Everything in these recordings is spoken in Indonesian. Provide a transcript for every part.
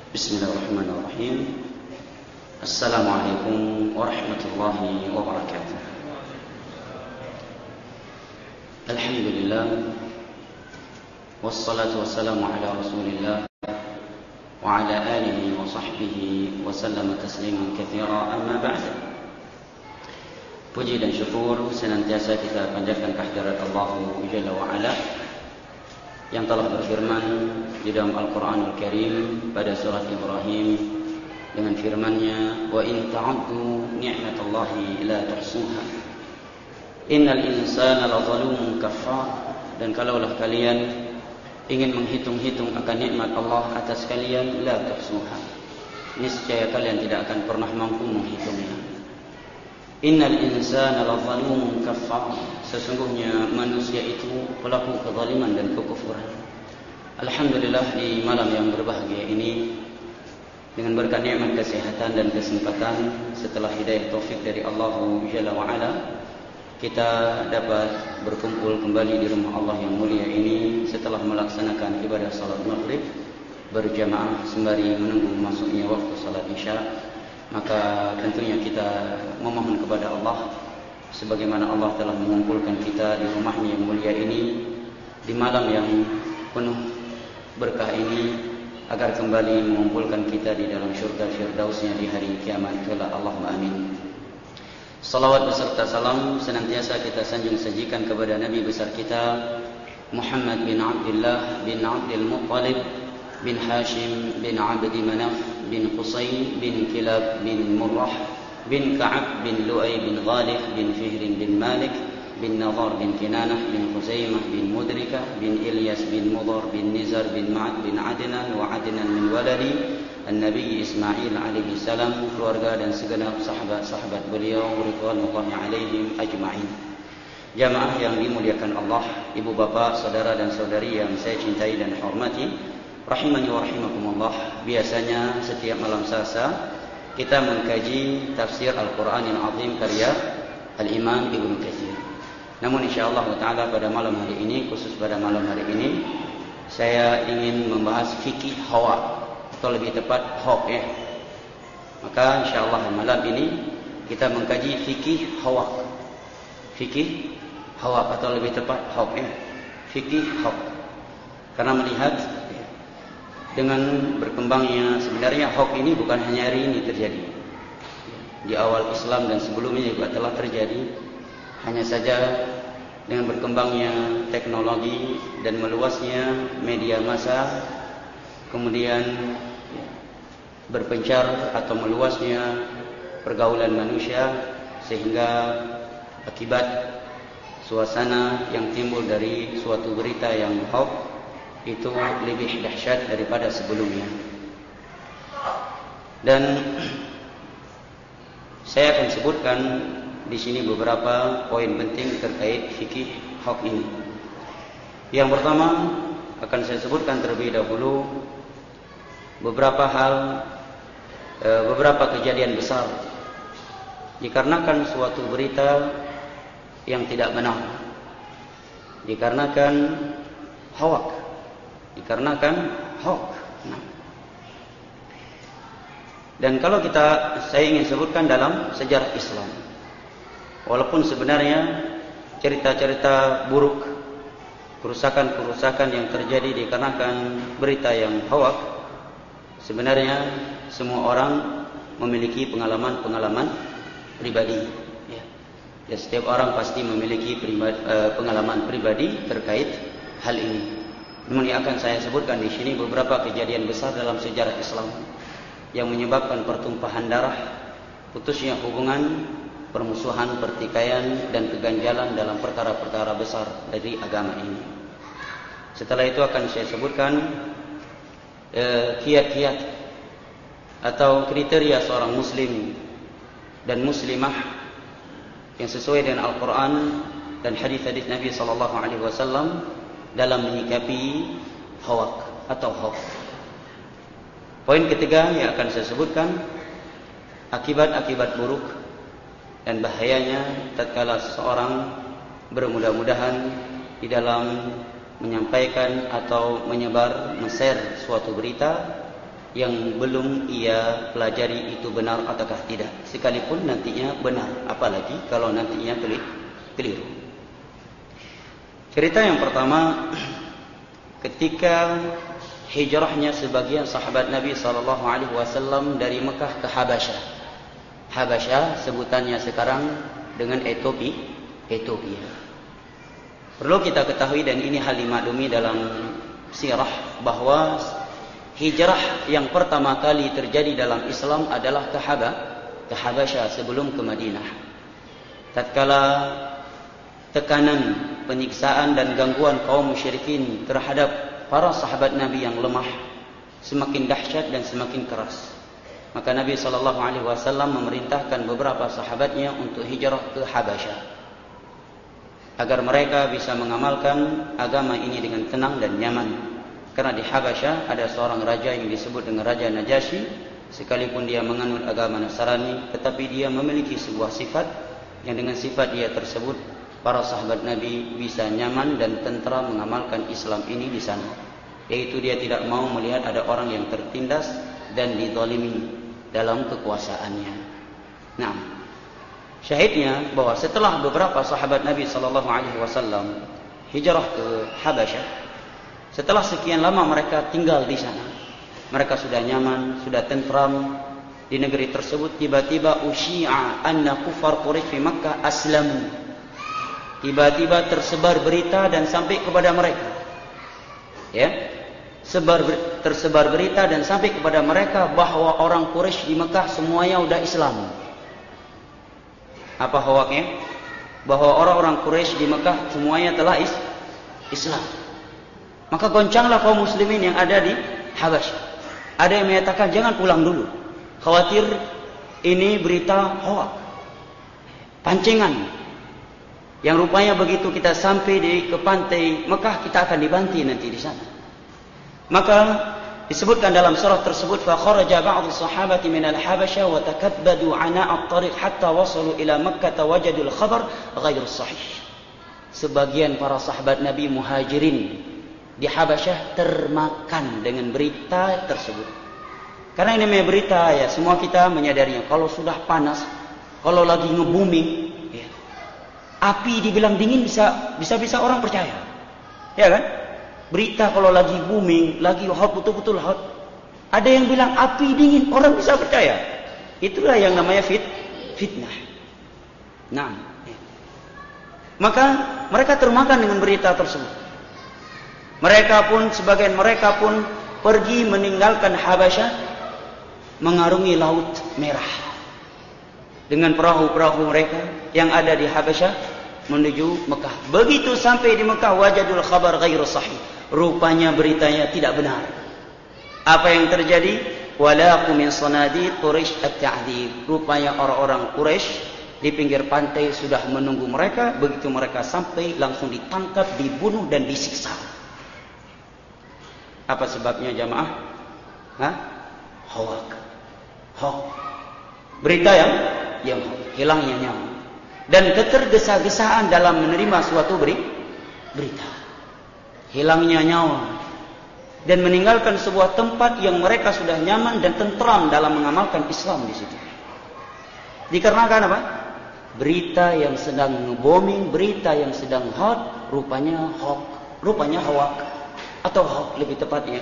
Bismillahirrahmanirrahim. Assalamualaikum warahmatullahi wabarakatuh. Alhamdulillah, wassalatu wassalamu ala rasulillah wa ala alihi wa sahbihi wa sallama tasliman katsira, amma ba'd. Puji dan syukur senantiasa kita panjatkan kehadirat Allah Jalla wa Ala yang telah berfirman di dalam Al-Quranul Karim pada surat Ibrahim dengan firman-Nya, wa in ta'uddu ni'matallahi la tuhsuha innal insana lazalumun kafar. Dan kalaulah kalian ingin menghitung-hitung akan nikmat Allah atas kalian, la tuhsuha, niscaya kalian tidak akan pernah mampu menghitungnya. Innal insana lazalumun kafar, sesungguhnya manusia itu pelaku kezaliman dan kekufuran. Alhamdulillah, di malam yang berbahagia ini dengan berkat nikmat kesehatan dan kesempatan setelah hidayah taufik dari Allah Jalla wa Ala, kita dapat berkumpul kembali di rumah Allah yang mulia ini setelah melaksanakan ibadah salat maghrib berjamaah sembari menunggu masuknya waktu salat isya. Maka tentunya kita memohon kepada Allah, sebagaimana Allah telah mengumpulkan kita di rumahnya yang mulia ini di malam yang penuh berkah ini, agar kembali mengumpulkan kita di dalam syurga firdausnya di hari kiamat kelak. Allahumma amin. Salawat beserta salam senantiasa kita sanjung sajikan kepada Nabi besar kita Muhammad bin Abdullah bin Abdul Muttalib bin Hashim bin Abdi Manaf bin Qusay bin Kilab bin Murrah bin Ka'ab bin Lu'ay bin Ghalib bin Fihr bin Malik bin Nadhar bin Kinanah bin Khuzaimah bin Mudrikah bin Ilyas bin Mudar bin Nizar bin Ma'ad bin Adnan wa Adnan min waladi An-Nabi Ismail alaihi salam, keluarga dan segenap sahabat-sahabat beliau ridwanullahi alaihim ajma'in. Jamaah yang dimuliakan Allah, ibu bapak, saudara dan saudari yang saya cintai dan hormati, rahimani wa rahimakumullah. Biasanya setiap malam Selasa kita mengkaji tafsir Al-Quranil Azim karya Al-Imam Ibnu Katsir. Namun insyaallah ta'ala pada malam hari ini, khusus pada malam hari ini, saya ingin membahas fikih hawa, atau lebih tepat hawk ya. Maka insyaallah malam ini kita mengkaji fikih hawa. Fikih hawa atau lebih tepat hawk ya. Fikih hawk. Karena melihat dengan berkembangnya, sebenarnya hawk ini bukan hanya hari ini terjadi. Di awal Islam dan sebelumnya juga telah terjadi. Hanya saja dengan berkembangnya teknologi dan meluasnya media massa, kemudian berpencar atau meluasnya pergaulan manusia, sehingga akibat suasana yang timbul dari suatu berita yang hoax itu lebih dahsyat daripada sebelumnya. Dan saya akan sebutkan di sini beberapa poin penting terkait fikih hoax ini. Yang pertama akan saya sebutkan terlebih dahulu beberapa kejadian besar dikarenakan suatu berita yang tidak benar, dikarenakan hoax. Dan kalau saya ingin sebutkan dalam sejarah Islam, walaupun sebenarnya cerita-cerita buruk, kerusakan-kerusakan yang terjadi dikarenakan berita yang hoax, sebenarnya semua orang memiliki pengalaman pribadi. Ya, setiap orang pasti memiliki pengalaman pribadi terkait hal ini. Namun yang akan saya sebutkan di sini beberapa kejadian besar dalam sejarah Islam yang menyebabkan pertumpahan darah, putusnya hubungan, permusuhan, pertikaian dan keganjalan dalam perkara-perkara besar dari agama ini. Setelah itu akan saya sebutkan kiat-kiat atau kriteria seorang muslim dan muslimah yang sesuai dengan Al-Quran dan hadis-hadis Nabi SAW dalam menyikapi hoax atau hoax. Poin ketiga yang akan saya sebutkan, akibat-akibat buruk dan bahayanya tatkala seseorang bermudah-mudahan di dalam menyampaikan atau menyebar, men-share suatu berita yang belum ia pelajari itu benar ataukah tidak, sekalipun nantinya benar, apalagi kalau nantinya keliru. Cerita yang pertama, ketika hijrahnya sebagian sahabat Nabi SAW dari Mekah ke Habasyah. Habasyah sebutannya sekarang dengan Ethiopia. Perlu kita ketahui, dan ini hal dimaklumi dalam sirah, bahwa hijrah yang pertama kali terjadi dalam Islam adalah ke Habasyah sebelum ke Madinah. Tatkala tekanan, penyiksaan dan gangguan kaum musyrikin terhadap para sahabat Nabi yang lemah semakin dahsyat dan semakin keras, maka Nabi SAW memerintahkan beberapa sahabatnya untuk hijrah ke Habasyah agar mereka bisa mengamalkan agama ini dengan tenang dan nyaman. Karena di Habasyah ada seorang raja yang disebut dengan Raja Najasyi. Sekalipun dia menganut agama Nasrani, tetapi dia memiliki sebuah sifat yang dengan sifat dia tersebut para sahabat Nabi bisa nyaman dan tentram mengamalkan Islam ini di sana. Yaitu dia tidak mau melihat ada orang yang tertindas dan dizalimi dalam kekuasaannya. Nah, syahidnya bahwa setelah beberapa sahabat Nabi SAW hijrah ke Habasyah, setelah sekian lama mereka tinggal di sana, mereka sudah nyaman, sudah tentram di negeri tersebut. Tiba-tiba usyi'a anna kufar Quraisy fi Makkah aslamu. Tiba-tiba tersebar berita dan sampai kepada mereka, ya, tersebar berita dan sampai kepada mereka bahwa orang Quraisy di Mekah semuanya udah Islam. Apa hoaknya? Bahwa orang-orang Quraisy di Mekah semuanya telah Islam. Maka goncanglah kaum muslimin yang ada di Habasyah. Ada yang menyatakan jangan pulang dulu, khawatir ini berita hoak, pancingan. Yang rupanya begitu kita sampai ke pantai Mekah, kita akan dibanti nanti di sana. Maka disebutkan dalam surah tersebut, fa kharaja ba'dhu sahabati min al-Habasyah wa takabbadu 'ana' at-tariq hatta wasalu ila Makkah wajadul khabar ghairu sahih. Sebagian para sahabat Nabi Muhajirin di Habasyah termakan dengan berita tersebut. Karena ini memang berita, ya, semua kita menyadarinya. Kalau sudah panas, kalau lagi nge-booming, ya, api dibilang dingin bisa orang percaya, ya kan? Berita kalau lagi booming, lagi hot, betul-betul hot, ada yang bilang api dingin, orang bisa percaya. Itulah yang namanya fitnah. Nah, ya. Maka mereka termakan dengan berita tersebut. Sebagian mereka pun pergi meninggalkan Habasyah, mengarungi Laut Merah dengan perahu-perahu mereka yang ada di Habasyah menuju Mekah. Begitu sampai di Mekah, wajadul khabar ghairu sahih. Rupanya beritanya tidak benar. Apa yang terjadi? Walaqu min sanadi Quraisy at-ta'dib. Rupanya orang-orang Quraisy di pinggir pantai sudah menunggu mereka. Begitu mereka sampai, langsung ditangkap, dibunuh dan disiksa. Apa sebabnya jamaah? Hoak. Berita yang hilangnya nyawa dan ketergesa-gesaan dalam menerima suatu berita. Hilangnya nyawa dan meninggalkan sebuah tempat yang mereka sudah nyaman dan tentram dalam mengamalkan Islam di situ. Dikarenakan apa? Berita yang sedang nge-booming, berita yang sedang hot, rupanya hoak atau hoak lebih tepatnya,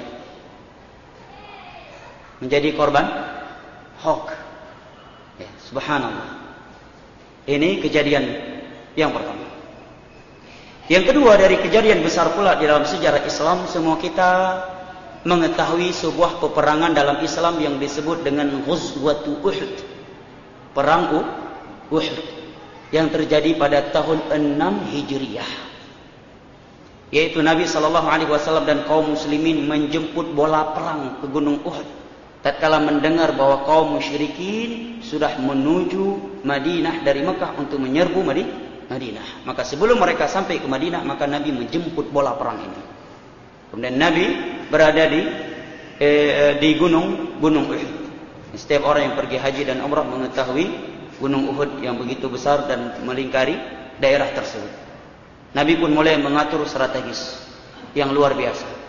menjadi korban hoak. Ya, subhanallah. Ini kejadian yang pertama. Yang kedua, dari kejadian besar pula di dalam sejarah Islam, semua kita mengetahui sebuah peperangan dalam Islam yang disebut dengan Ghazwatu Uhud. Perang Uhud yang terjadi pada tahun 6 Hijriah. Yaitu Nabi SAW dan kaum muslimin menjemput bola perang ke Gunung Uhud tatkala mendengar bahwa kaum musyrikin sudah menuju Madinah dari Mekah untuk menyerbu Madinah. Maka sebelum mereka sampai ke Madinah, maka Nabi menjemput bola perang ini. Kemudian Nabi berada di gunung Uhud. Setiap orang yang pergi haji dan umrah mengetahui gunung Uhud yang begitu besar dan melingkari daerah tersebut. Nabi pun mulai mengatur strategis yang luar biasa.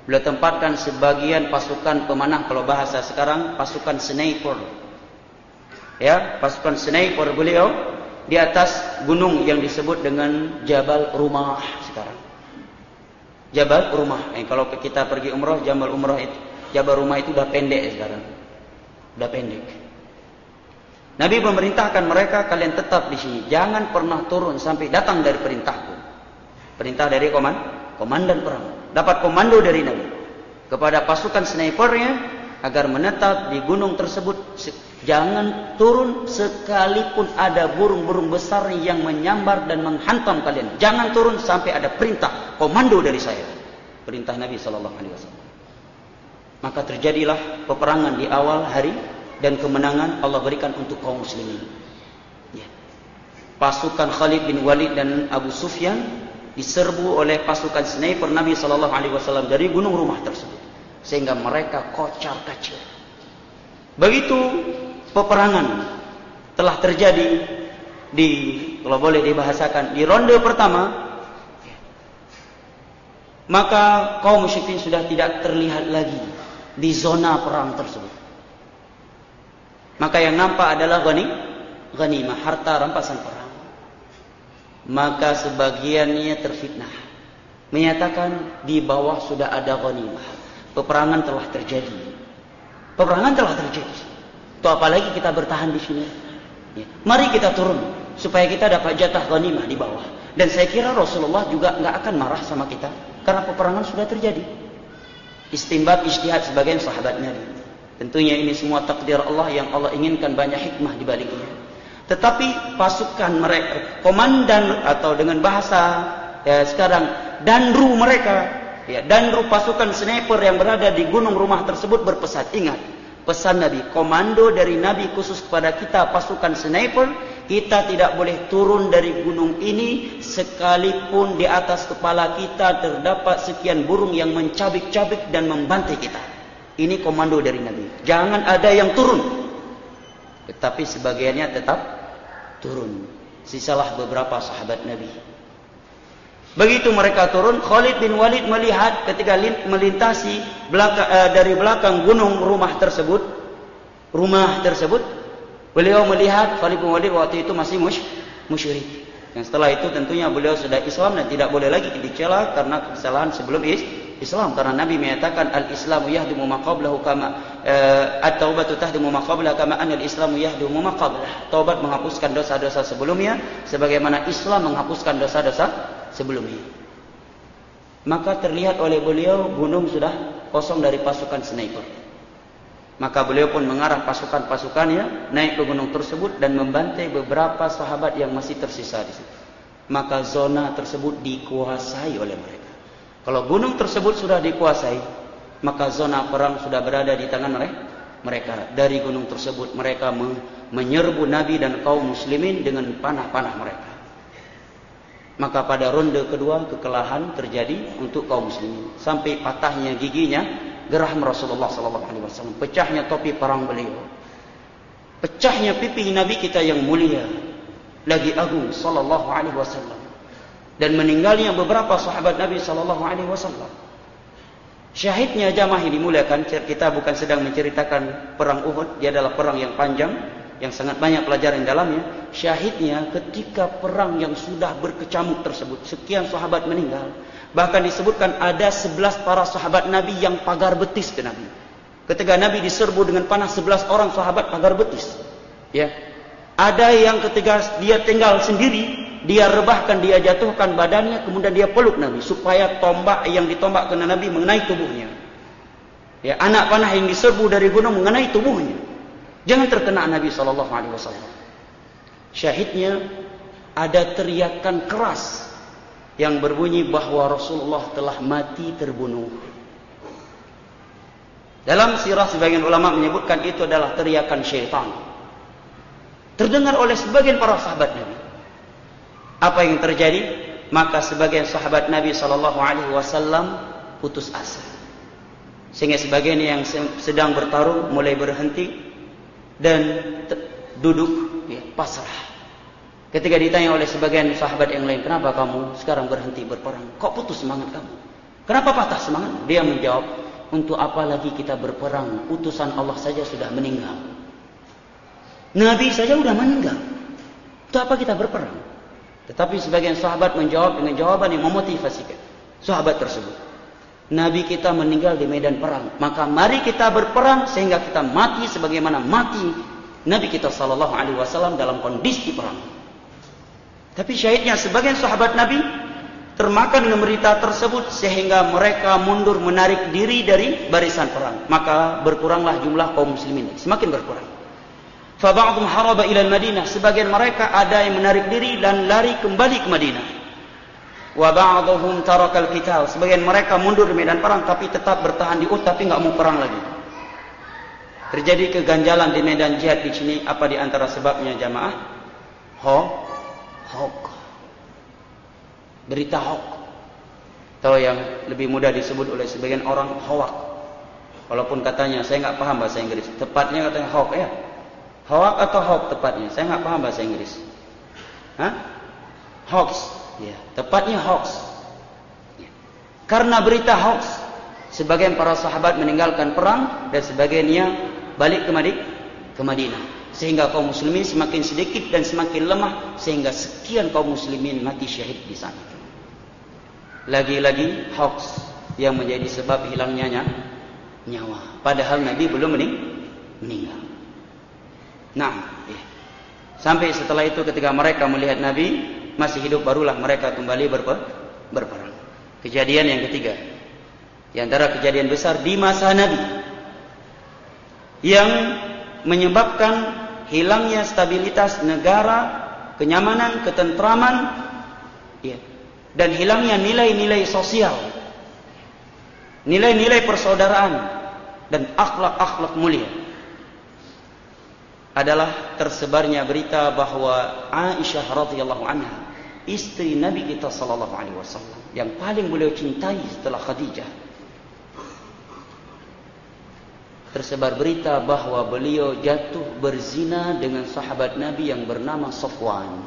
Beliau tempatkan sebagian pasukan pemanah, kalau bahasa sekarang pasukan sniper. Ya, pasukan sniper beliau di atas gunung yang disebut dengan Jabal Rumah sekarang. Jabal Rumah. Kalau kita pergi umrah, Jabal Umrah itu, Jabal Rumah itu udah pendek sekarang. Udah pendek. Nabi memerintahkan mereka, kalian tetap di sini, jangan pernah turun sampai datang dari perintahku. Perintah dari komandan perang. Dapat komando dari Nabi kepada pasukan snipernya agar menetap di gunung tersebut. Jangan turun sekalipun ada burung-burung besar yang menyambar dan menghantam kalian. Jangan turun sampai ada perintah, komando dari saya. Perintah Nabi SAW. Maka terjadilah peperangan di awal hari dan kemenangan Allah berikan untuk kaum muslimin. Ya. Pasukan Khalid bin Walid dan Abu Sufyan diserbu oleh pasukan sniper Nabi SAW dari gunung Rumah tersebut, sehingga mereka kocar-kacir. Begitu peperangan telah terjadi di, kalau boleh dibahasakan, di ronde pertama, maka kaum musyrikin sudah tidak terlihat lagi di zona perang tersebut. Maka yang nampak adalah ghanimah, harta rampasan perang. Maka sebagiannya terfitnah, menyatakan di bawah sudah ada ghanimah. Peperangan telah terjadi. Peperangan telah terjadi. Itu apalagi kita bertahan di sini. Ya. Mari kita turun supaya kita dapat jatah ghanimah di bawah. Dan saya kira Rasulullah juga nggak akan marah sama kita karena peperangan sudah terjadi. Istinbat ijtihad sebagian sahabat Nabi. Tentunya ini semua takdir Allah yang Allah inginkan banyak hikmah di baliknya. Tetapi pasukan mereka, komandan atau dengan bahasa ya sekarang danru mereka, ya danru pasukan sniper yang berada di gunung Rumah tersebut berpesan, ingat pesan Nabi, komando dari Nabi khusus kepada kita pasukan sniper, kita tidak boleh turun dari gunung ini sekalipun di atas kepala kita terdapat sekian burung yang mencabik-cabik dan membantai kita. Ini komando dari Nabi. Jangan ada yang turun. Tetapi sebagiannya tetap turun. Sisalah beberapa sahabat Nabi. Begitu mereka turun, Khalid bin Walid melihat ketika melintasi dari belakang gunung Rumah tersebut, beliau melihat Khalid bin Walid waktu itu masih musyrik. Yang setelah itu tentunya beliau sudah Islam dan tidak boleh lagi dicela karena kesalahan sebelum Islam, karena Nabi menyatakan al-Islamu yahdimu ma qablahu kama at-taubatu tahdimu ma qablaha kama anna al-Islamu yahdimu ma qablah. Taubat menghapuskan dosa-dosa sebelumnya sebagaimana Islam menghapuskan dosa-dosa sebelumnya. Maka terlihat oleh beliau gunung sudah kosong dari pasukan sniper. Maka beliau pun mengarah pasukan-pasukannya naik ke gunung tersebut dan membantai beberapa sahabat yang masih tersisa di situ. Maka zona tersebut dikuasai oleh mereka. Kalau gunung tersebut sudah dikuasai, maka zona perang sudah berada di tangan mereka. Dari gunung tersebut mereka menyerbu Nabi dan kaum muslimin dengan panah-panah mereka. Maka pada ronde kedua kekalahan terjadi untuk kaum muslimin sampai patahnya giginya geraham Rasulullah SAW, pecahnya topi perang beliau, pecahnya pipi Nabi kita yang mulia lagi agung sallallahu alaihi wasallam, dan meninggalnya beberapa sahabat Nabi sallallahu alaihi wasallam. Syahidnya jamaah yang dimuliakan, kita bukan sedang menceritakan perang Uhud, dia adalah perang yang panjang yang sangat banyak pelajaran dalamnya. Syahidnya ketika perang yang sudah berkecamuk tersebut, sekian sahabat meninggal. Bahkan disebutkan ada 11 para sahabat Nabi yang pagar betis ke Nabi. Ketika Nabi diserbu dengan panah, 11 orang sahabat pagar betis. Ya. Ada yang ketika dia tinggal sendiri, dia rebahkan, dia jatuhkan badannya, kemudian dia peluk Nabi supaya tombak yang ditombak kena Nabi mengenai tubuhnya. Ya, anak panah yang diserbu dari gunung mengenai tubuhnya. Jangan terkena Nabi SAW. Syahidnya ada teriakan keras yang berbunyi bahwa Rasulullah telah mati terbunuh. Dalam sirah sebagian ulama menyebutkan itu adalah teriakan syaitan. Terdengar oleh sebagian para sahabat Nabi. Apa yang terjadi? Maka sebagian sahabat Nabi SAW putus asa. Sehingga sebagian yang sedang bertarung mulai berhenti dan duduk pasrah. Ketika ditanya oleh sebagian sahabat yang lain, kenapa kamu sekarang berhenti berperang? Kok putus semangat kamu? Kenapa patah semangat? Dia menjawab, untuk apa lagi kita berperang? Utusan Allah saja sudah meninggal. Nabi saja sudah meninggal. Untuk apa kita berperang? Tetapi sebagian sahabat menjawab dengan jawaban yang memotivasikan sahabat tersebut. Nabi kita meninggal di medan perang, maka mari kita berperang sehingga kita mati sebagaimana mati Nabi kita sallallahu alaihi wasallam dalam kondisi perang. Tapi syahidnya sebagian sahabat Nabi termakan dengan berita tersebut sehingga mereka mundur menarik diri dari barisan perang. Maka berkuranglah jumlah kaum muslimin, semakin berkurang. Fa ba'dhum haraba ila al-Madinah, sebagian mereka ada yang menarik diri dan lari kembali ke Madinah. Wa ba'dhum tarakal qital, sebagian mereka mundur di medan perang tapi tetap bertahan di Uhud tapi enggak mau perang lagi. Terjadi keganjalan di medan jihad di sini. Apa di antara sebabnya jamaah? Hoax. Berita hoax. Atau yang lebih mudah disebut oleh sebagian orang hoax. Walaupun katanya saya enggak paham bahasa Inggris. Tepatnya katanya hoax ya. Hoax atau hoax tepatnya? Saya enggak paham bahasa Inggris. Hoax. Ya, tepatnya hoax. Ya. Karena berita hoax, sebagian para sahabat meninggalkan perang dan sebagiannya balik ke Madinah. Sehingga kaum muslimin semakin sedikit dan semakin lemah, sehingga sekian kaum muslimin mati syahid di sana. Lagi-lagi hoax yang menjadi sebab hilangnya nyawa. Padahal Nabi belum meninggal. Nah, ya. Sampai setelah itu ketika mereka melihat Nabi masih hidup, barulah mereka kembali berperang. Kejadian yang ketiga, di antara kejadian besar di masa Nabi yang menyebabkan hilangnya stabilitas negara, kenyamanan, ketentraman, ya, dan hilangnya nilai-nilai sosial, nilai-nilai persaudaraan dan akhlak-akhlak mulia, adalah tersebarnya berita bahwa Aisyah radhiyallahu anha, istri Nabi kita sallallahu alaihi wasallam yang paling beliau cintai setelah Khadijah, tersebar berita bahwa beliau jatuh berzina dengan sahabat Nabi yang bernama Safwan.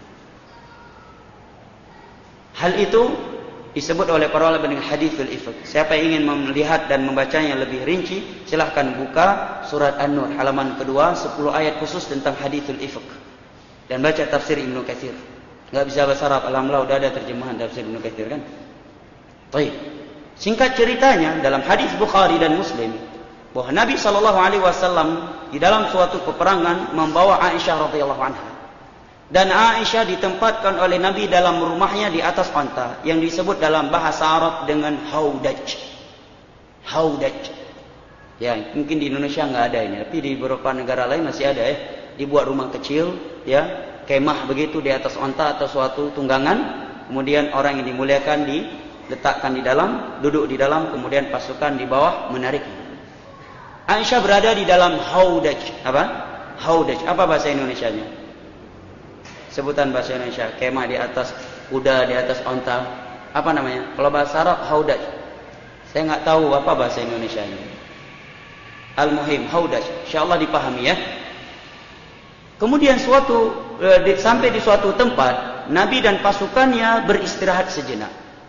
Hal itu disebut oleh para ulama dengan hadithul ifk. Siapa yang ingin melihat dan membacanya lebih rinci, silahkan buka surat An-Nur halaman kedua, 10 ayat khusus tentang hadithul ifk, dan baca tafsir Ibnu Katsir. Enggak bisa bahasa Arab, alhamdulillah udah ada terjemahan tafsir Ibnu Katsir kan. Baik. Singkat ceritanya, dalam hadis Bukhari dan Muslim bahwa Nabi sallallahu alaihi wasallam di dalam suatu peperangan membawa Aisyah radhiyallahu anha. Dan Aisyah ditempatkan oleh Nabi dalam rumahnya di atas onta yang disebut dalam bahasa Arab dengan haudaj. Haudaj. Ya, mungkin di Indonesia enggak ada ini, tapi di beberapa negara lain masih ada ya. Dibuat rumah kecil, ya, kemah begitu di atas onta atau suatu tunggangan, kemudian orang yang dimuliakan diletakkan di dalam, duduk di dalam, kemudian pasukan di bawah menarik. Aisyah berada di dalam haudaj. Apa? Haudaj. Apa bahasa Indonesianya? Sebutan bahasa Indonesia, kemah di atas kuda, di atas onta. Apa namanya? Kalau bahasa Arab haudaj. Saya enggak tahu apa bahasa Indonesianya. Al-muhim haudaj. Insyaallah dipahami ya. Kemudian sampai di suatu tempat, Nabi dan pasukannya beristirahat sejenak.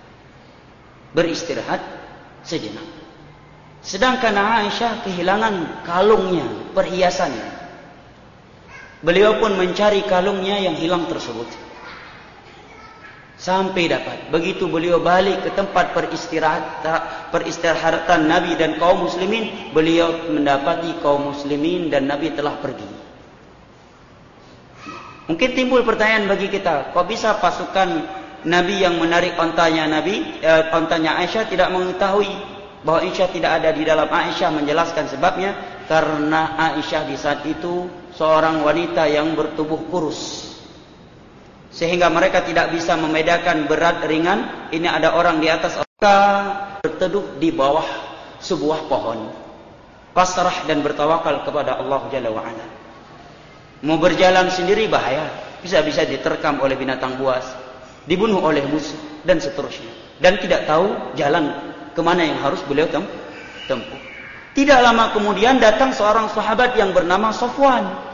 Sedangkan Aisyah kehilangan kalungnya, perhiasannya. Beliau pun mencari kalungnya yang hilang tersebut. Sampai dapat. Begitu beliau balik ke tempat peristirahatan Nabi dan kaum muslimin, beliau mendapati kaum muslimin dan Nabi telah pergi. Mungkin timbul pertanyaan bagi kita, kok bisa pasukan Nabi yang menarik ontanya ontanya Aisyah tidak mengetahui bahwa Aisyah tidak ada di dalam? Aisyah menjelaskan sebabnya, karena Aisyah di saat itu seorang wanita yang bertubuh kurus, sehingga mereka tidak bisa membedakan berat ringan. Ini ada orang di atas, mereka berteduh di bawah sebuah pohon, pasrah dan bertawakal kepada Allah Jalla wa'ala. Mau berjalan sendiri bahaya, bisa-bisa diterkam oleh binatang buas, dibunuh oleh musuh, dan seterusnya. Dan tidak tahu jalan kemana yang harus beliau tempuh. Tidak lama kemudian datang seorang sahabat yang bernama Safwan.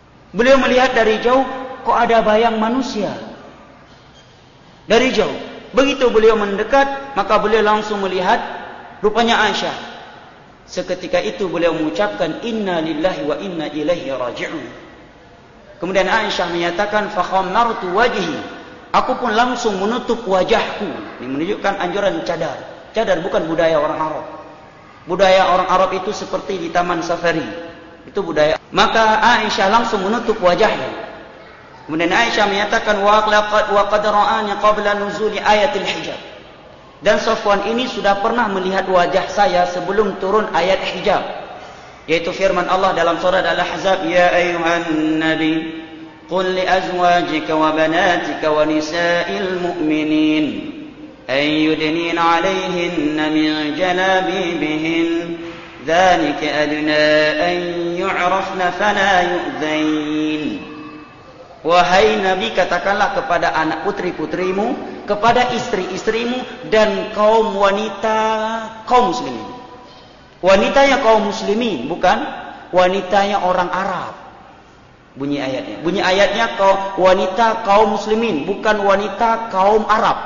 Beliau melihat dari jauh, kok ada bayang manusia. Dari jauh. Begitu beliau mendekat, maka beliau langsung melihat rupanya Aisyah. Seketika itu beliau mengucapkan inna lillahi wa inna ilaihi raji'un. Kemudian Aisyah menyatakan fa khammartu wajhi. Aku pun langsung menutup wajahku. Ini menunjukkan anjuran cadar. Cadar bukan budaya orang Arab. Budaya orang Arab itu seperti di taman safari. Itu budaya. Maka Aisyah langsung menutup wajahnya. Kemudian Aisyah menyatakan wa qad ra'ani qabla nuzuli ayatil hijab. Dan Safwan ini sudah pernah melihat wajah saya sebelum turun ayat hijab, yaitu firman Allah dalam surah Al-Ahzab, ya ayyuhan nabi qul li azwajika wa banatika wa nisa'il mu'minin ay yudnina 'alayhinna min jalabibihin dzalika adna an yu'rafna fala yu'dzain. Wahai Nabi, katakanlah kepada anak putri-putrimu, kepada istri-istrimu, dan kaum wanita kaum muslimin. Wanitanya kaum muslimin, bukan wanitanya orang Arab. Bunyi ayatnya. Bunyi ayatnya wanita kaum muslimin, bukan wanita kaum Arab.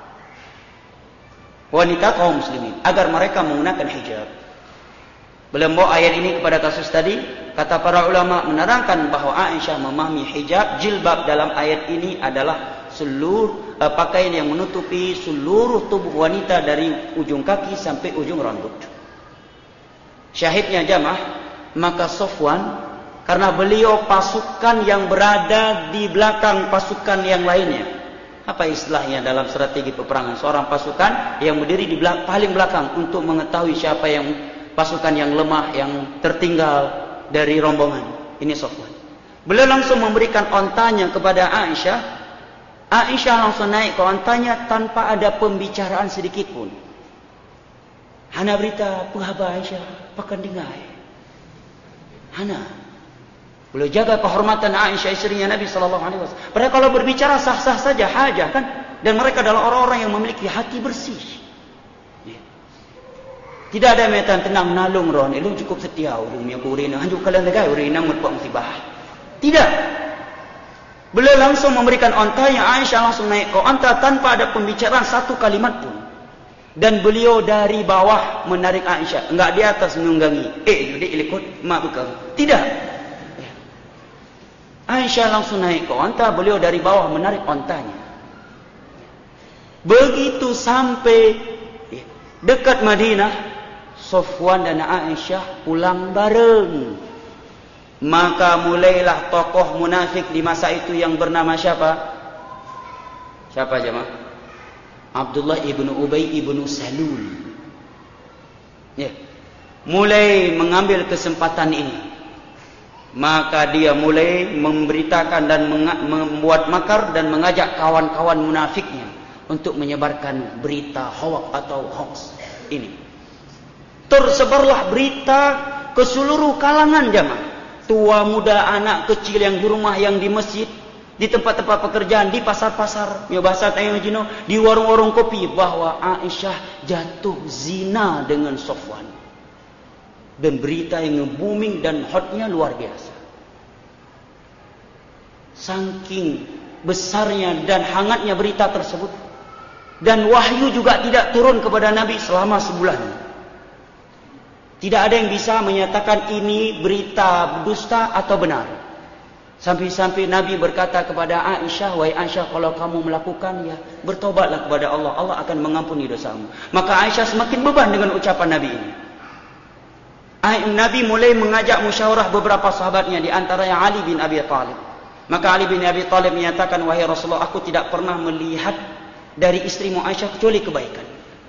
Wanita kaum muslimin, agar mereka menggunakan hijab. Beliau membawa ayat ini kepada kasus tadi. Kata para ulama menerangkan bahwa Aisyah memahami hijab, jilbab dalam ayat ini adalah seluruh pakaian yang menutupi seluruh tubuh wanita dari ujung kaki sampai ujung rambut. Syahidnya jamaah, maka Safwan, karena beliau pasukan yang berada di belakang pasukan yang lainnya. Apa istilahnya dalam strategi peperangan? Seorang pasukan yang berdiri di paling belakang untuk mengetahui siapa yang pasukan yang lemah, yang tertinggal dari rombongan. Ini Safwan. Beliau langsung memberikan ontanya kepada Aisyah. Aisyah langsung naik ke ontanya tanpa ada pembicaraan sedikit pun. Hana berita pengapa Aisyah pakan dengai. Hana. Beliau jaga kehormatan Aisyah, istrinya Nabi SAW. Padahal kalau berbicara sah-sah saja, hajah kan. Dan mereka adalah orang-orang yang memiliki hati bersih. Tidak ada metan tenang nalung ron, lu cukup setia ulung yang kurina, hanjuk kalian degai urina mutbak musibah. Tidak. Beliau langsung memberikan ontanya, Aisyah langsung naik ke onta tanpa ada pembicaraan satu kalimat pun. Dan beliau dari bawah menarik Aisyah, enggak di atas menunggangi. Jadi ikut mak bekam. Tidak. Aisyah langsung naik ke onta, beliau dari bawah menarik ontanya. Begitu sampai dekat Madinah, Safwan dan Aisyah pulang bareng. Maka mulailah tokoh munafik di masa itu yang bernama siapa? Siapa jemaah? Abdullah ibnu Ubay ibnu Salul. Mulai mengambil kesempatan ini. Maka dia mulai memberitakan dan membuat makar dan mengajak kawan-kawan munafiknya untuk menyebarkan berita hoax atau hoax ini. Tersebarlah berita ke seluruh kalangan jamaah. Tua, muda, anak kecil yang di rumah, yang di masjid, di tempat-tempat pekerjaan, di pasar-pasar, di warung-warung kopi, bahwa Aisyah jatuh zina dengan Safwan. Dan berita yang nge-booming dan hotnya luar biasa. Saking besarnya dan hangatnya berita tersebut. Dan wahyu juga tidak turun kepada Nabi selama sebulan. Tidak ada yang bisa menyatakan ini berita dusta atau benar. Sampai-sampai Nabi berkata kepada Aisyah, wahai Aisyah, kalau kamu melakukan, ya bertobatlah kepada Allah. Allah akan mengampuni dosamu. Maka Aisyah semakin beban dengan ucapan Nabi ini. Nabi mulai mengajak musyawarah beberapa sahabatnya, di antaranya Ali bin Abi Thalib. Maka Ali bin Abi Thalib menyatakan, wahai Rasulullah, aku tidak pernah melihat dari istrimu Aisyah kecuali kebaikan.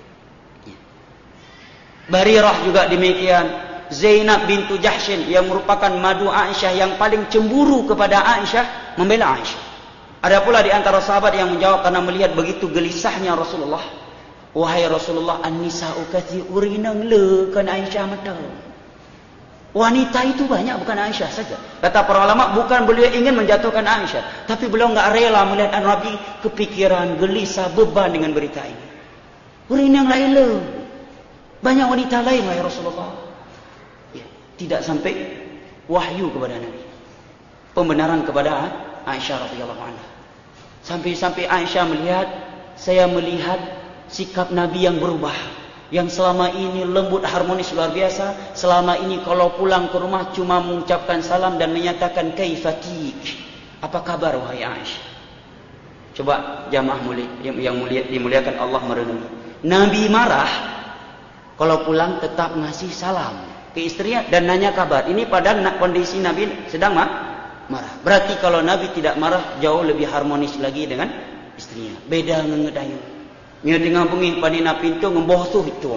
Barirah juga demikian. Zainab bintu Jahshin yang merupakan madu Aisyah yang paling cemburu kepada Aisyah, membela Aisyah. Ada pula di antara sahabat yang menjawab karena melihat begitu gelisahnya Rasulullah, wahai Rasulullah, an-nisa'u katsi'urinang le kan Aisyah mata. Wanita itu banyak, bukan Aisyah saja. Kata para ulama, bukan beliau ingin menjatuhkan Aisyah, tapi beliau enggak rela melihat Nabi kepikiran, gelisah, beban dengan berita ini. Urinang lain le. Banyak wanita lain, wahai Rasulullah. Tidak sampai wahyu kepada Nabi, pembenaran kepada Aisyah radhiyallahu anha. Sampai-sampai Aisyah melihat saya melihat sikap Nabi yang berubah. Yang selama ini lembut harmonis luar biasa, selama ini kalau pulang ke rumah cuma mengucapkan salam dan menyatakan kaifatik. Apa kabar wahai Aisyah? Coba jamaah yang dimuliakan Allah merenungi. Nabi marah, kalau pulang tetap ngasih salam ke istrinya dan nanya kabar. Ini padahal kondisi Nabi sedang marah. Berarti kalau Nabi tidak marah, jauh lebih harmonis lagi dengan istrinya. Beda ngengedayu. Nya tengah bungi panina pintu ngembosuh itu.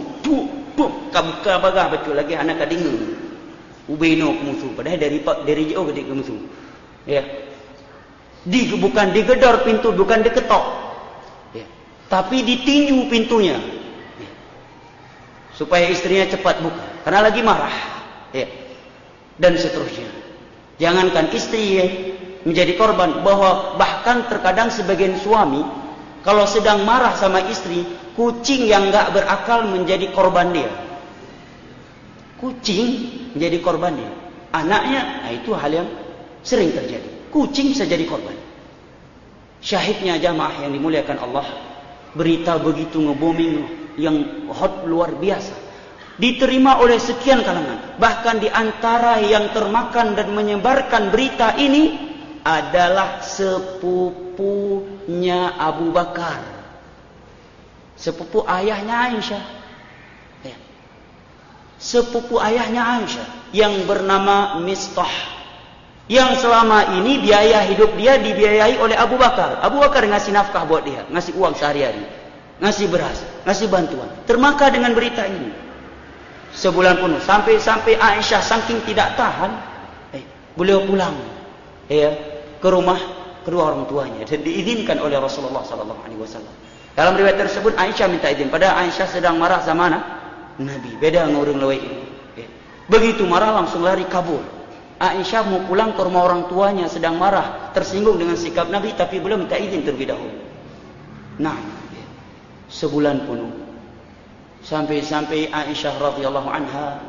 Kabuka bagah betul lagi anak kadinga. Ubeno musuh padahal dari jauh gede ke musuh. Ya. Bukan digedor pintu, bukan diketok. Ya. Tapi ditinju pintunya. Ya. Supaya istrinya cepat buka karena lagi marah. Ya. Dan seterusnya. Jangankan istri menjadi korban, bahwa bahkan terkadang sebagian suami kalau sedang marah sama istri, kucing yang enggak berakal menjadi korban dia. Kucing menjadi korban dia. Anaknya, itu hal yang sering terjadi. Kucing bisa jadi korban. Syahidnya jamaah yang dimuliakan Allah, berita begitu nge-booming yang hot luar biasa. Diterima oleh sekian kalangan. Bahkan di antara yang termakan dan menyebarkan berita ini adalah sepupunya Abu Bakar, sepupu ayahnya Aisyah, ya. Sepupu ayahnya Aisyah yang bernama Mistah, yang selama ini biaya hidup dia dibiayai oleh Abu Bakar. Abu Bakar ngasih nafkah buat dia, ngasih uang sehari-hari, ngasih beras, ngasih bantuan. Termakan dengan berita ini sebulan penuh, sampai Aisyah saking tidak tahan, beliau pulang, ya, ke rumah kedua orang tuanya dan diizinkan oleh Rasulullah SAW. Dalam riwayat tersebut Aisyah minta izin, padahal Aisyah sedang marah sama Nabi. Beda ngurung lewai. Begitu marah langsung lari kabur. Aisyah mau pulang ke rumah orang tuanya sedang marah, tersinggung dengan sikap Nabi, tapi belum minta izin terlebih dahulu. Nah, sebulan penuh sampai Aisyah radhiyallahu anha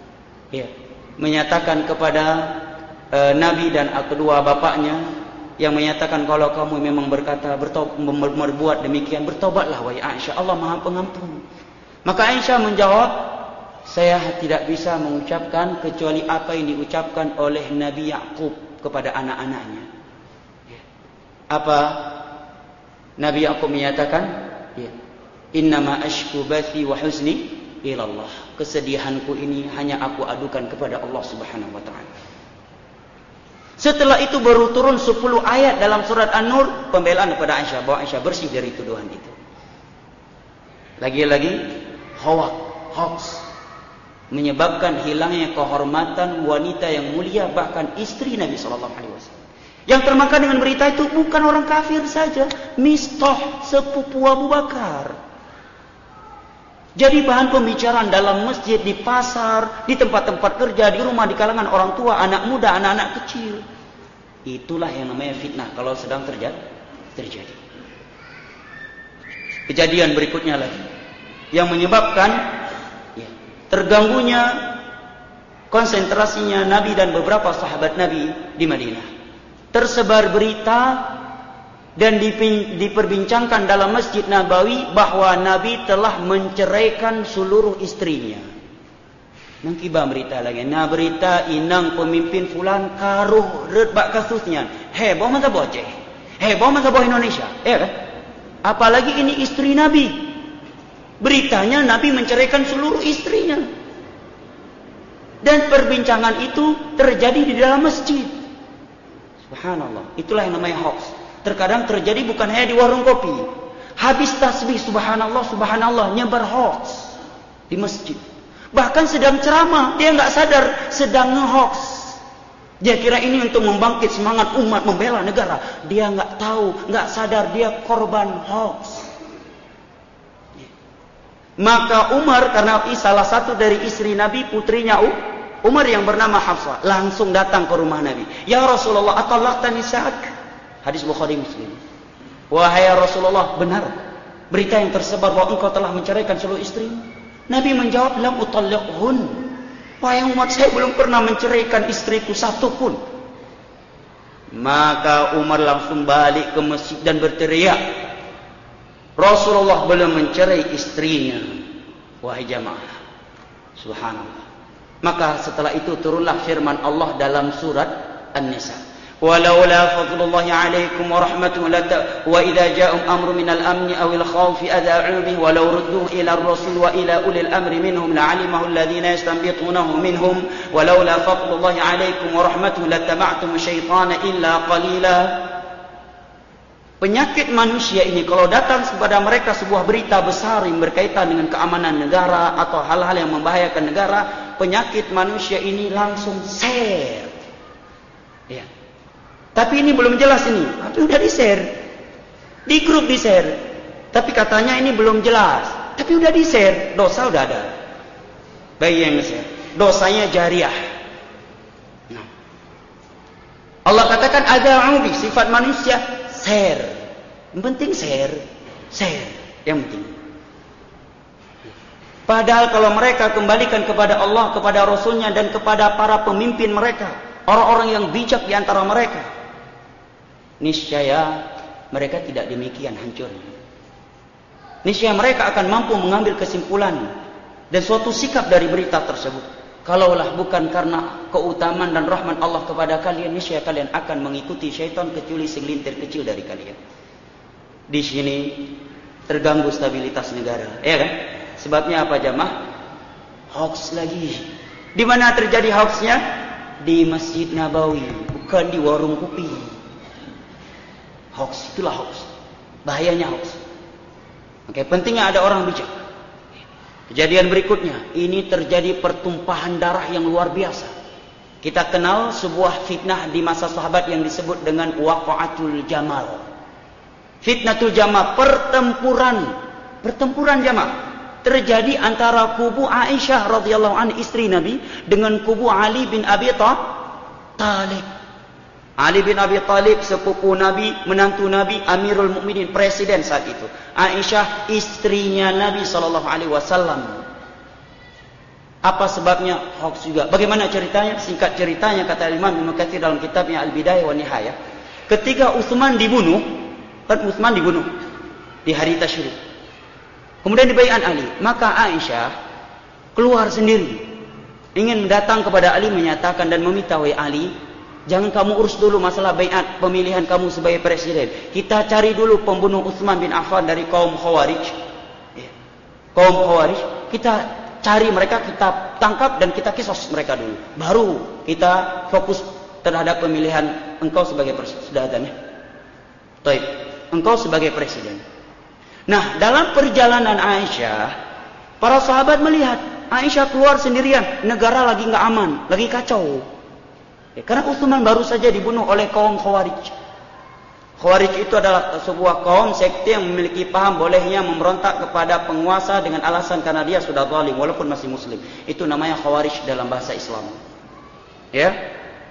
menyatakan kepada Nabi dan kedua bapaknya, yang menyatakan kalau kamu memang berbuat demikian, bertobatlah wahai Aisyah, Allah Maha Pengampun. Maka Aisyah menjawab, saya tidak bisa mengucapkan kecuali apa yang diucapkan oleh Nabi Yakub kepada anak-anaknya. Apa Nabi Yakub menyatakan? Innama ashku bathi wa huzni ila Allah. Kesedihanku ini hanya aku adukan kepada Allah Subhanahu wa taala. Setelah itu baru turun 10 ayat dalam surat An-Nur pembelaan kepada Aisyah, bahwa Aisyah bersih dari tuduhan itu. Lagi-lagi hoax menyebabkan hilangnya kehormatan wanita yang mulia, bahkan istri Nabi sallallahu alaihi wasallam. Yang termakan dengan berita itu bukan orang kafir saja, Mistah sepupu Abu Bakar. Jadi bahan pembicaraan dalam masjid, di pasar, di tempat-tempat kerja, di rumah, di kalangan orang tua, anak muda, anak-anak kecil. Itulah yang namanya fitnah kalau sedang terjadi. Kejadian berikutnya lagi yang menyebabkan terganggunya konsentrasinya Nabi dan beberapa sahabat Nabi di Madinah. Tersebar berita dan diperbincangkan dalam Masjid Nabawi bahwa Nabi telah menceraikan seluruh istrinya. Nangkiba berita lagi. Nah berita inang pemimpin fulan karuh redbak kasusnya. Heboh masa boceh. Heboh masa boh Indonesia. Ya kan? Apalagi ini istri Nabi. Beritanya Nabi menceraikan seluruh istrinya. Dan perbincangan itu terjadi di dalam masjid. Subhanallah. Itulah yang namanya hoax. Terkadang terjadi bukan hanya di warung kopi. Habis tasbih subhanallah, subhanallah, nyebar hoax di masjid. Bahkan sedang ceramah, dia enggak sadar sedang nge-hoax. Dia kira ini untuk membangkit semangat umat membela negara. Dia enggak tahu, enggak sadar dia korban hoax. Maka Umar, karena salah satu dari istri Nabi, putrinya Umar yang bernama Hafsah, langsung datang ke rumah Nabi. Ya Rasulullah, atallaqtani sa'ak? Hadis Bukhari Muslim. Wahai Rasulullah, benar berita yang tersebar bahwa engkau telah menceraikan seluruh istri? Nabi menjawab, lam utalliqhun. Wahai umat, saya belum pernah menceraikan istriku satu pun. Maka Umar langsung balik ke masjid dan berteriak, Rasulullah belum mencerai istrinya. Wahai jamaah, subhanallah. Maka setelah itu turunlah firman Allah dalam surat An-Nisa. Walaula fadlullahi alaikum wa rahmatuhu wa idza ja'um amru minal amni awil khawfi adha'u bihi walau rudduhu ila ar-rasul wa ila ulil amri minhum la'alimahu alladhina yastanbitunahu minhum walaula fadlullahi alaikum wa rahmatuhu lattaba'tum syaitana illa qalila. Penyakit manusia ini kalau datang kepada mereka sebuah berita besar yang berkaitan dengan keamanan negara atau hal-hal yang membahayakan negara, penyakit manusia ini langsung share. Ya. Tapi ini belum jelas ini. Tapi udah di-share. Di grup di-share. Tapi katanya ini belum jelas. Tapi udah di-share. Dosa udah ada. Bagi yang nge-share. Dosanya jariah. Nah. Allah katakan ada'ubi. Sifat manusia. Share. Yang penting share. Share. Yang penting. Padahal kalau mereka kembalikan kepada Allah, kepada Rasulnya, dan kepada para pemimpin mereka, orang-orang yang bijak di antara mereka, niscaya mereka tidak demikian hancurnya. Niscaya mereka akan mampu mengambil kesimpulan dan suatu sikap dari berita tersebut. Kalaulah bukan karena keutamaan dan rahmat Allah kepada kalian, niscaya kalian akan mengikuti syaitan kecuali segelintir kecil dari kalian. Di sini terganggu stabilitas negara, ya kan? Sebabnya apa jamaah? Hoax lagi. Di mana terjadi hoaxnya? Di Masjid Nabawi, bukan di warung kopi. Hoax, itulah hoax. Bahayanya hoax. Oke, pentingnya ada orang bijak. Kejadian berikutnya, ini terjadi pertumpahan darah yang luar biasa. Kita kenal sebuah fitnah di masa sahabat yang disebut dengan Waqa'atul Jamal. Fitnatul Jamal, pertempuran jamaah. Terjadi antara kubu Aisyah radhiyallahu anha istri Nabi dengan kubu Ali bin Abi Thalib. Ali bin Abi Thalib sepupu Nabi, menantu Nabi, Amirul Mukminin, presiden saat itu. Aisyah istrinya Nabi sallallahu alaihi wasallam. Apa sebabnya? Hoax juga. Bagaimana ceritanya? Singkat ceritanya kata Imam Ibnu Katsir dalam kitabnya Al-Bidayah wa Nihayah, ketika Utsman dibunuh, kan Utsman dibunuh di hari Tasyrik. Kemudian dibaiat Ali, maka Aisyah keluar sendiri, ingin datang kepada Ali menyatakan dan meminta, wahai Ali, jangan kamu urus dulu masalah baiat pemilihan kamu sebagai presiden. Kita cari dulu pembunuh Utsman bin Affan dari kaum Khawarij. Kaum Khawarij, kita cari mereka, kita tangkap dan kita kisos mereka dulu. Baru kita fokus terhadap pemilihan engkau sebagai presiden. Sudah adanya. Baik, engkau sebagai presiden. Nah, dalam perjalanan Aisyah, para sahabat melihat Aisyah keluar sendirian, negara lagi nggak aman, lagi kacau. Ya, karena Utsman baru saja dibunuh oleh kaum Khawarij. Khawarij itu adalah sebuah kaum sekte yang memiliki paham bolehnya memberontak kepada penguasa dengan alasan karena dia sudah zalim walaupun masih muslim. Itu namanya Khawarij dalam bahasa Islam. Ya.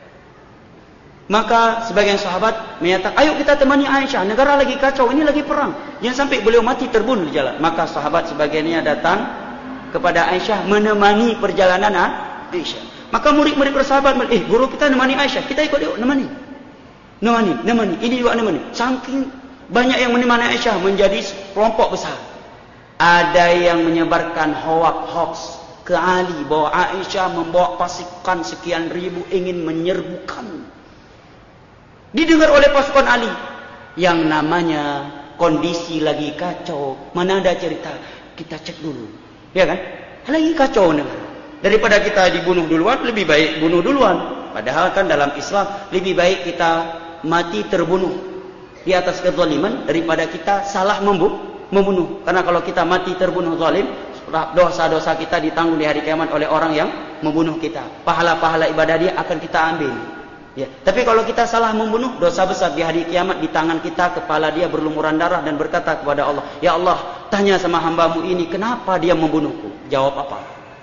Maka sebagian sahabat menyatakan, ayo kita temani Aisyah, negara lagi kacau, ini lagi perang, jangan sampai beliau mati terbunuh di jalan. Maka sahabat sebagiannya datang kepada Aisyah menemani perjalanan Aisyah. Maka murid-murid bersahabat, guru kita nemani Aisyah, kita ikut yuk, nemani, ini juga nemani. Saking banyak yang menemani Aisyah menjadi kelompok besar. Ada yang menyebarkan hoax ke Ali bahwa Aisyah membawa pasukan sekian ribu ingin menyerbu kamu. Didengar oleh pasukan Ali. Yang namanya kondisi lagi kacau. Mana ada cerita? Kita cek dulu. Ya kan? Lagi kacau negara. Daripada kita dibunuh duluan, lebih baik bunuh duluan. Padahal kan dalam Islam, lebih baik kita mati terbunuh di atas kezaliman daripada kita salah membunuh. Karena kalau kita mati terbunuh zalim, dosa-dosa kita ditanggung di hari kiamat oleh orang yang membunuh kita. Pahala-pahala ibadah dia akan kita ambil. Ya, tapi kalau kita salah membunuh, dosa besar di hari kiamat di tangan kita, kepala dia berlumuran darah dan berkata kepada Allah, ya Allah, tanya sama hambamu ini, kenapa dia membunuhku? Jawab apa?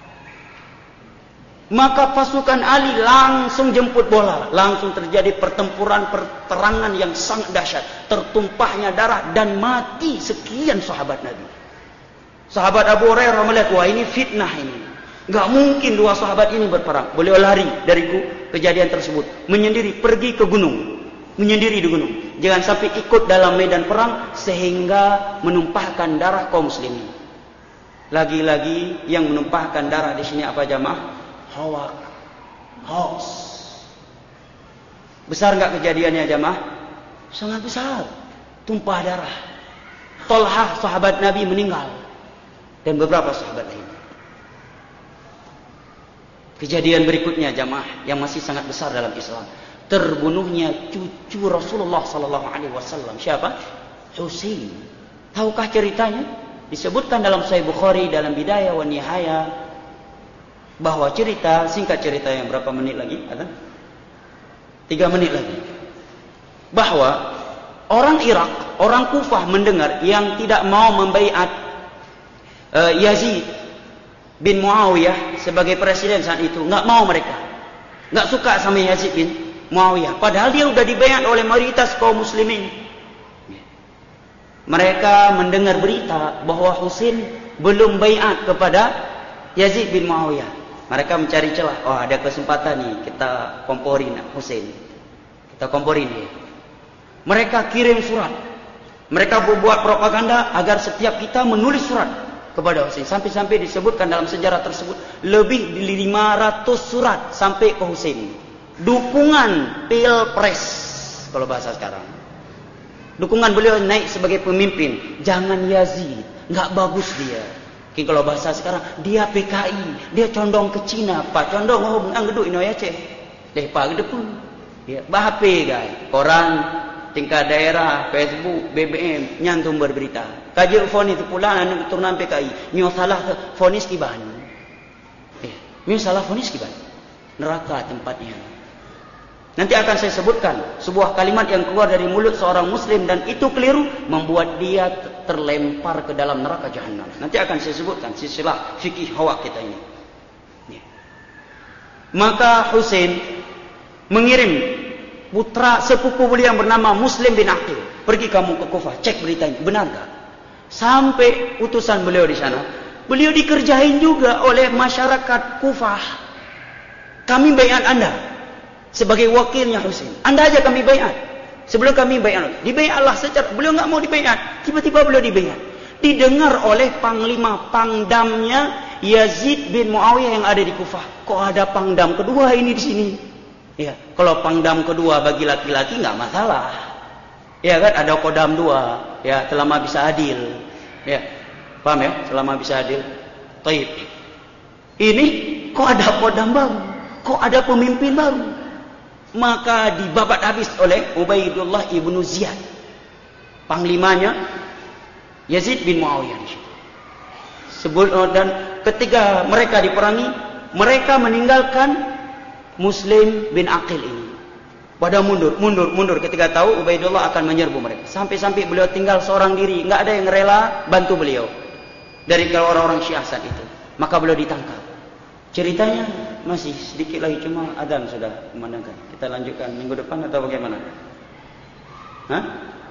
Maka pasukan Ali langsung jemput bola, langsung terjadi pertempuran yang sangat dahsyat, tertumpahnya darah dan mati sekian sahabat Nabi. Sahabat Abu Hurairah melihat, wah ini fitnah ini. Gak mungkin dua sahabat ini berperang. Beliau lari dari kejadian tersebut, menyendiri pergi ke gunung, menyendiri di gunung. Jangan sampai ikut dalam medan perang sehingga menumpahkan darah kaum muslimin. Lagi-lagi yang menumpahkan darah di sini apa jamaah? Hoax. Besar enggak kejadiannya jamaah? Sangat besar. Tumpah darah. Tolhah sahabat Nabi meninggal dan beberapa sahabat lain. Kejadian berikutnya jamaah yang masih sangat besar dalam Islam. Terbunuhnya cucu Rasulullah sallallahu alaihi wasallam. Siapa? Husain. Tahukah ceritanya? Disebutkan dalam Sahih Bukhari dalam Bidayah wa Nihayah bahwa singkat cerita yang berapa menit lagi? Ada? 3 menit lagi. Bahwa orang Irak, orang Kufah mendengar yang tidak mau membaiat Yazid bin Muawiyah sebagai presiden saat itu, enggak mau mereka. Enggak suka sama Yazid bin Muawiyah, padahal dia sudah dibaiat oleh mayoritas kaum muslimin. Mereka mendengar berita bahwa Husain belum baiat kepada Yazid bin Muawiyah. Mereka mencari celah. Oh, ada kesempatan nih, kita komporin Husain. Kita komporin dia. Mereka kirim surat. Mereka membuat propaganda agar setiap kita menulis surat kepada Husain. Sampai-sampai disebutkan dalam sejarah tersebut lebih dari 500 surat sampai ke Husain. Dukungan pilpres kalau bahasa sekarang. Dukungan beliau naik sebagai pemimpin. Jangan Yazid, enggak bagus dia. Kalau bahasa sekarang, dia PKI, dia condong ke Cina. Pak condong, oh benang geduk ino ya ceh. Lepa gede pun. Ya, bahpe guys. Koran, tingkat daerah, Facebook, BBM, nyantum berberita. Kaji phone itu pula anu turunan PKI. Nyo salah fonis kiban. Nyo salah fonis kiban. Neraka tempatnya. Nanti akan saya sebutkan sebuah kalimat yang keluar dari mulut seorang muslim dan itu keliru membuat dia terlempar ke dalam neraka jahanam. Nanti akan saya sebutkan silsilah fikih hawa kita ini. Maka Husain mengirim putra sepupu beliau yang bernama Muslim bin Aqil, pergi kamu ke Kufah, cek beritanya, benar enggak? Sampai utusan beliau di sana, beliau dikerjain juga oleh masyarakat Kufah. Kami baiat Anda sebagai wakilnya Husain. Anda aja kami baiat. Sebelum kami baiat, dibaiatlah secara beliau enggak mau dibaiat. Tiba-tiba beliau dibaiat. Didengar oleh panglima pangdamnya Yazid bin Muawiyah yang ada di Kufah. Kok ada pangdam kedua ini di sini? Ya, kalau pangdam kedua bagi laki-laki enggak masalah. Ya kan, ada kodam 2, ya, selama bisa adil. Ya. Paham ya? Selama bisa adil. Taib. Ini kok ada kodam baru? Kok ada pemimpin baru? Maka dibabat habis oleh Ubaidullah ibnu Ziyad, panglimanya Yazid bin Muawiyah. Dan ketika mereka diperangi, mereka meninggalkan Muslim bin Aqil ini. Pada mundur ketika tahu Ubaidullah akan menyerbu mereka. Sampai-sampai beliau tinggal seorang diri, enggak ada yang rela bantu beliau dari orang-orang Syiah saat itu. Maka beliau ditangkap. Ceritanya masih sedikit lagi, cuma adzan sudah memandangkan. Kita lanjutkan minggu depan atau bagaimana? Hah?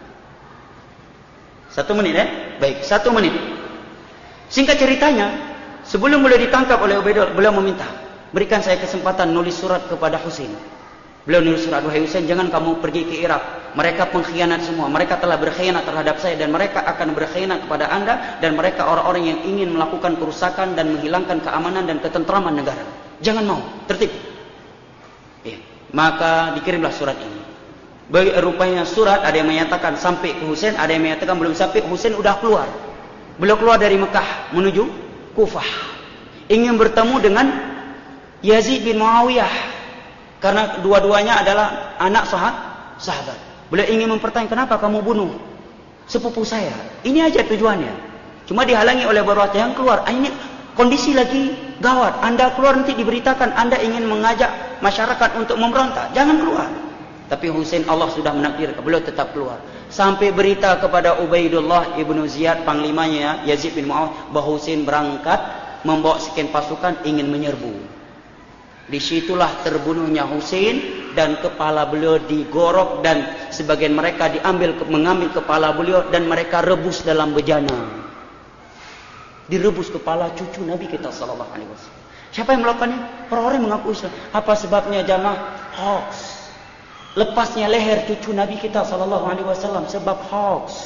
1 menit ya? Baik, 1 menit. Singkat ceritanya, sebelum beliau ditangkap oleh Ubaidullah, beliau meminta, berikan saya kesempatan nulis surat kepada Husain. Beliau nulis surat, wahai Husain, jangan kamu pergi ke Irak. Mereka pengkhianat semua. Mereka telah berkhianat terhadap saya dan mereka akan berkhianat kepada Anda dan mereka orang-orang yang ingin melakukan kerusakan dan menghilangkan keamanan dan ketentraman negara. Jangan mau, tertib. Ya. Maka dikirimlah surat ini. Rupanya surat ada yang menyatakan sampai ke Husain, ada yang menyatakan belum sampai. Husain udah keluar. Beliau keluar dari Mekah menuju Kufah. Ingin bertemu dengan Yazid bin Muawiyah. Karena dua-duanya adalah anak sahabat. Beliau ingin mempertanyakan, kenapa kamu bunuh sepupu saya? Ini aja tujuannya. Cuma dihalangi oleh beberapa yang keluar. Ini kondisi lagi gawat. Anda keluar nanti diberitakan Anda ingin mengajak masyarakat untuk memberontak. Jangan keluar. Tapi Husain Allah sudah menakdirkan, beliau tetap keluar. Sampai berita kepada Ubaidullah ibnu Ziyad, panglimanya Yazid bin Muawiyah, bahwa Husain berangkat membawa sekian pasukan ingin menyerbu. Disitulah terbunuhnya Husain dan kepala beliau digorok dan sebagian mereka mengambil kepala beliau dan mereka rebus dalam bejana. Direbus kepala cucu Nabi kita sallallahu alaihi wasallam. Siapa yang melakukannya? Orang-orang mengaku Islam. Apa sebabnya jamaah? Hoax. lepasnya leher cucu Nabi kita sallallahu alaihi wasallam sebab hoax.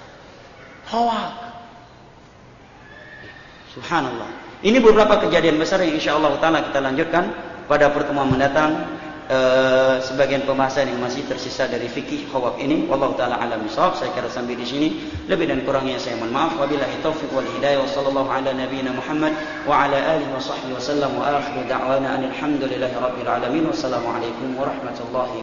Subhanallah. Ini beberapa kejadian besar yang insyaallah taala kita lanjutkan pada pertemuan mendatang. Sebagian pembahasan yang masih tersisa dari fikih khawab ini, wallahu taala alam bisawab. Saya kira sampai di sini, lebih dan kurangnya saya mohon maaf. Wabillahi taufiq wal hidayah, wa sallallahu ala nabiyyina Muhammad wa ala alihi wa sahbihi wasallam, wa akhiru da'wana alhamdulillahi rabbil alamin. Wassalamu alaikum warahmatullahi